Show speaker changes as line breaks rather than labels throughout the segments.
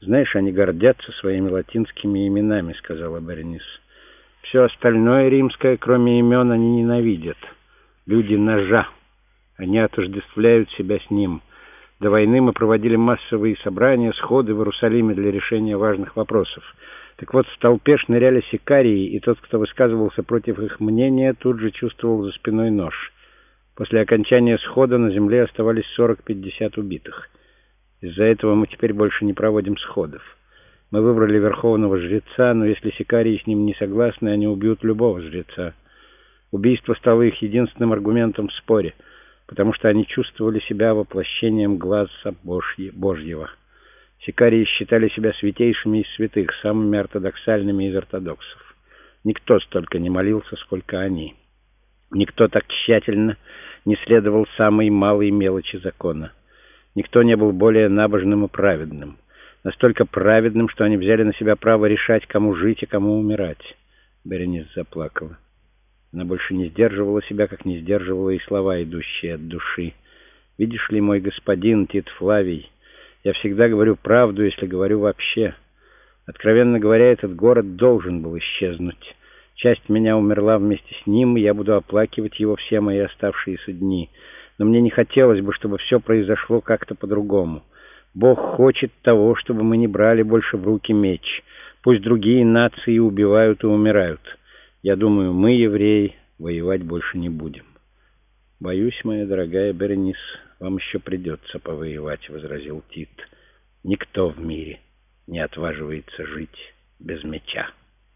«Знаешь, они гордятся своими латинскими именами», — сказала Беренис. «Все остальное римское, кроме имен, они ненавидят. Люди ножа. Они отождествляют себя с ним. До войны мы проводили массовые собрания, сходы в Иерусалиме для решения важных вопросов. Так вот, в толпе шныряли сикарии, и тот, кто высказывался против их мнения, тут же чувствовал за спиной нож. После окончания схода на земле оставались 40-50 убитых. Из-за этого мы теперь больше не проводим сходов. Мы выбрали верховного жреца, но если сикарии с ним не согласны, они убьют любого жреца. Убийство стало их единственным аргументом в споре, потому что они чувствовали себя воплощением глаза Божьего. Сикарии считали себя святейшими из святых, самыми ортодоксальными из ортодоксов. Никто столько не молился, сколько они. Никто так тщательно не следовал самой малой мелочи закона. Никто не был более набожным и праведным. Настолько праведным, что они взяли на себя право решать, кому жить и кому умирать. Беренис заплакала. Она больше не сдерживала себя, как не сдерживала и слова, идущие от души. «Видишь ли, мой господин Тит Флавий, я всегда говорю правду, если говорю вообще. Откровенно говоря, этот город должен был исчезнуть. Часть меня умерла вместе с ним, и я буду оплакивать его все мои оставшиеся дни. Но мне не хотелось бы, чтобы все произошло как-то по-другому. Бог хочет того, чтобы мы не брали больше в руки меч. Пусть другие нации убивают и умирают. Я думаю, мы, евреи, воевать больше не будем». «Боюсь, моя дорогая Беренис, вам еще придется повоевать», — возразил Тит. «Никто в мире не отваживается жить без меча».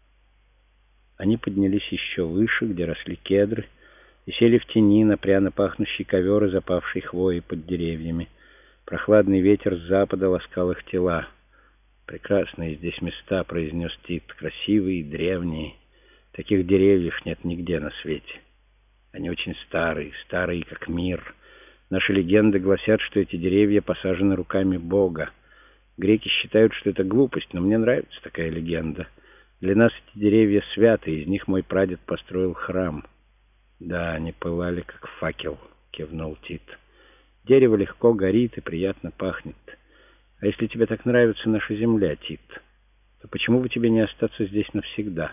Они поднялись еще выше, где росли кедры, и сели в тени на пряно пахнущий ковер из опавшей хвои под деревьями. Прохладный ветер с запада ласкал их тела. «Прекрасные здесь места», — произнес Тит, — «красивые и древние. Таких деревьев нет нигде на свете. Они очень старые, старые как мир. Наши легенды гласят, что эти деревья посажены руками Бога. Греки считают, что это глупость, но мне нравится такая легенда. Для нас эти деревья святы, из них мой прадед построил храм». «Да, они пылали, как факел», — кивнул Тит. «Дерево легко горит и приятно пахнет. А если тебе так нравится наша земля, Тит, то почему бы тебе не остаться здесь навсегда?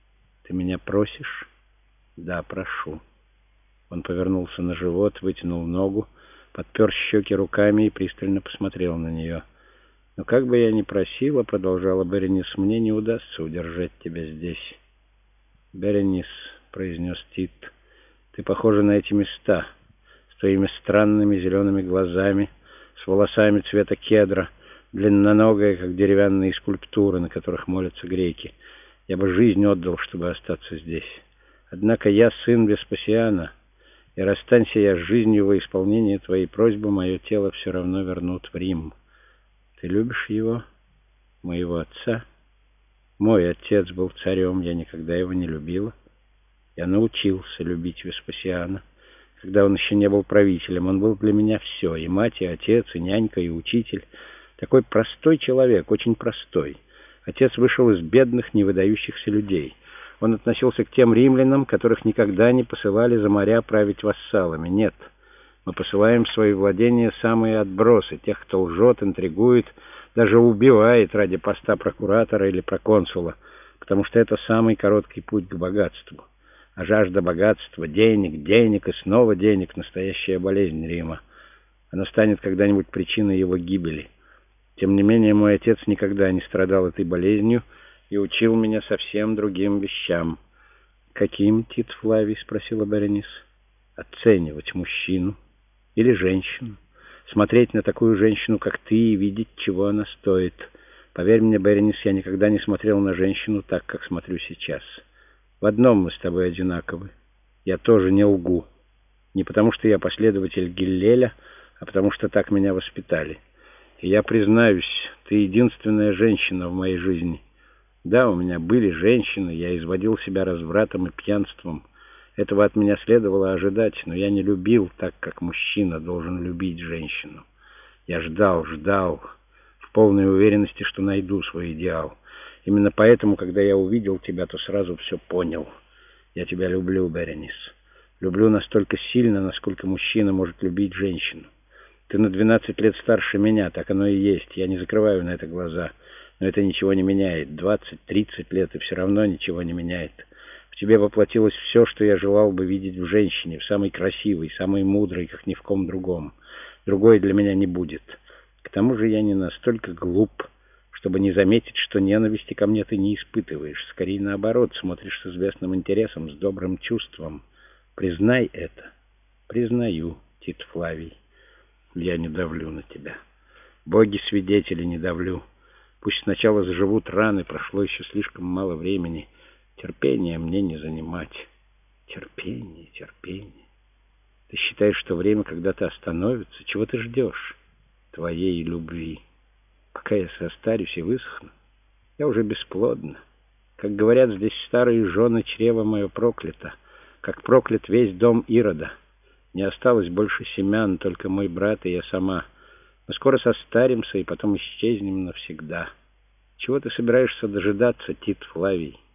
Ты меня просишь?» «Да, прошу». Он повернулся на живот, вытянул ногу, подпер щеки руками и пристально посмотрел на нее. «Но как бы я ни просила, — продолжала Беренис, — мне не удастся удержать тебя здесь». «Беренис, — произнес Тит, — ты похожа на эти места, с твоими странными зелеными глазами, с волосами цвета кедра, длинноногая, как деревянные скульптуры, на которых молятся греки. Я бы жизнь отдал, чтобы остаться здесь. Однако я сын Веспасиана, и расстанься я с жизнью во исполнение твоей просьбы, мое тело все равно вернут в Рим. Ты любишь его, моего отца? Мой отец был царем, я никогда его не любила. Я научился любить Веспасиана, когда он еще не был правителем. Он был для меня все, и мать, и отец, и нянька, и учитель. Такой простой человек, очень простой. Отец вышел из бедных, невыдающихся людей. Он относился к тем римлянам, которых никогда не посылали за моря править вассалами. Нет, мы посылаем в свои владения самые отбросы, тех, кто лжет, интригует, даже убивает ради поста прокуратора или проконсула, потому что это самый короткий путь к богатству. А жажда богатства, денег, денег и снова денег — настоящая болезнь Рима. Она станет когда-нибудь причиной его гибели. Тем не менее, мой отец никогда не страдал этой болезнью и учил меня совсем другим вещам. «Каким, Тит Флавий?» — спросила Беренис. «Оценивать мужчину или женщину. Смотреть на такую женщину, как ты, и видеть, чего она стоит. Поверь мне, Беренис, я никогда не смотрел на женщину так, как смотрю сейчас. В одном мы с тобой одинаковы. Я тоже не лгу. Не потому, что я последователь Гиллеля, а потому, что так меня воспитали. И я признаюсь, ты единственная женщина в моей жизни. Да, у меня были женщины, я изводил себя развратом и пьянством. Этого от меня следовало ожидать, но я не любил так, как мужчина должен любить женщину. Я ждал, в полной уверенности, что найду свой идеал. Именно поэтому, когда я увидел тебя, то сразу все понял. Я тебя люблю, Беренис. Люблю настолько сильно, насколько мужчина может любить женщину. Ты на 12 лет старше меня, так оно и есть. Я не закрываю на это глаза. Но это ничего не меняет. 20-30 лет, и все равно ничего не меняет. В тебе воплотилось все, что я желал бы видеть в женщине, в самой красивой, самой мудрой, как ни в ком другом. Другой для меня не будет. К тому же я не настолько глуп, чтобы не заметить, что ненависти ко мне ты не испытываешь. Скорее наоборот, смотришь с известным интересом, с добрым чувством. Признай это. Признаю, Тит Флавий. Я не давлю на тебя. Боги-свидетели, не давлю. Пусть сначала заживут раны, прошло еще слишком мало времени. Терпение мне не занимать. Терпение, терпение. Ты считаешь, что время когда-то остановится? Чего ты ждешь? Твоей любви. Пока я состарюсь и высохну, я уже бесплодна. Как говорят здесь старые жены, чрево мое проклято. Как проклят весь дом Ирода. Не осталось больше семян, только мой брат и я сама. Мы скоро состаримся и потом исчезнем навсегда. Чего ты собираешься дожидаться, Тит Флавий?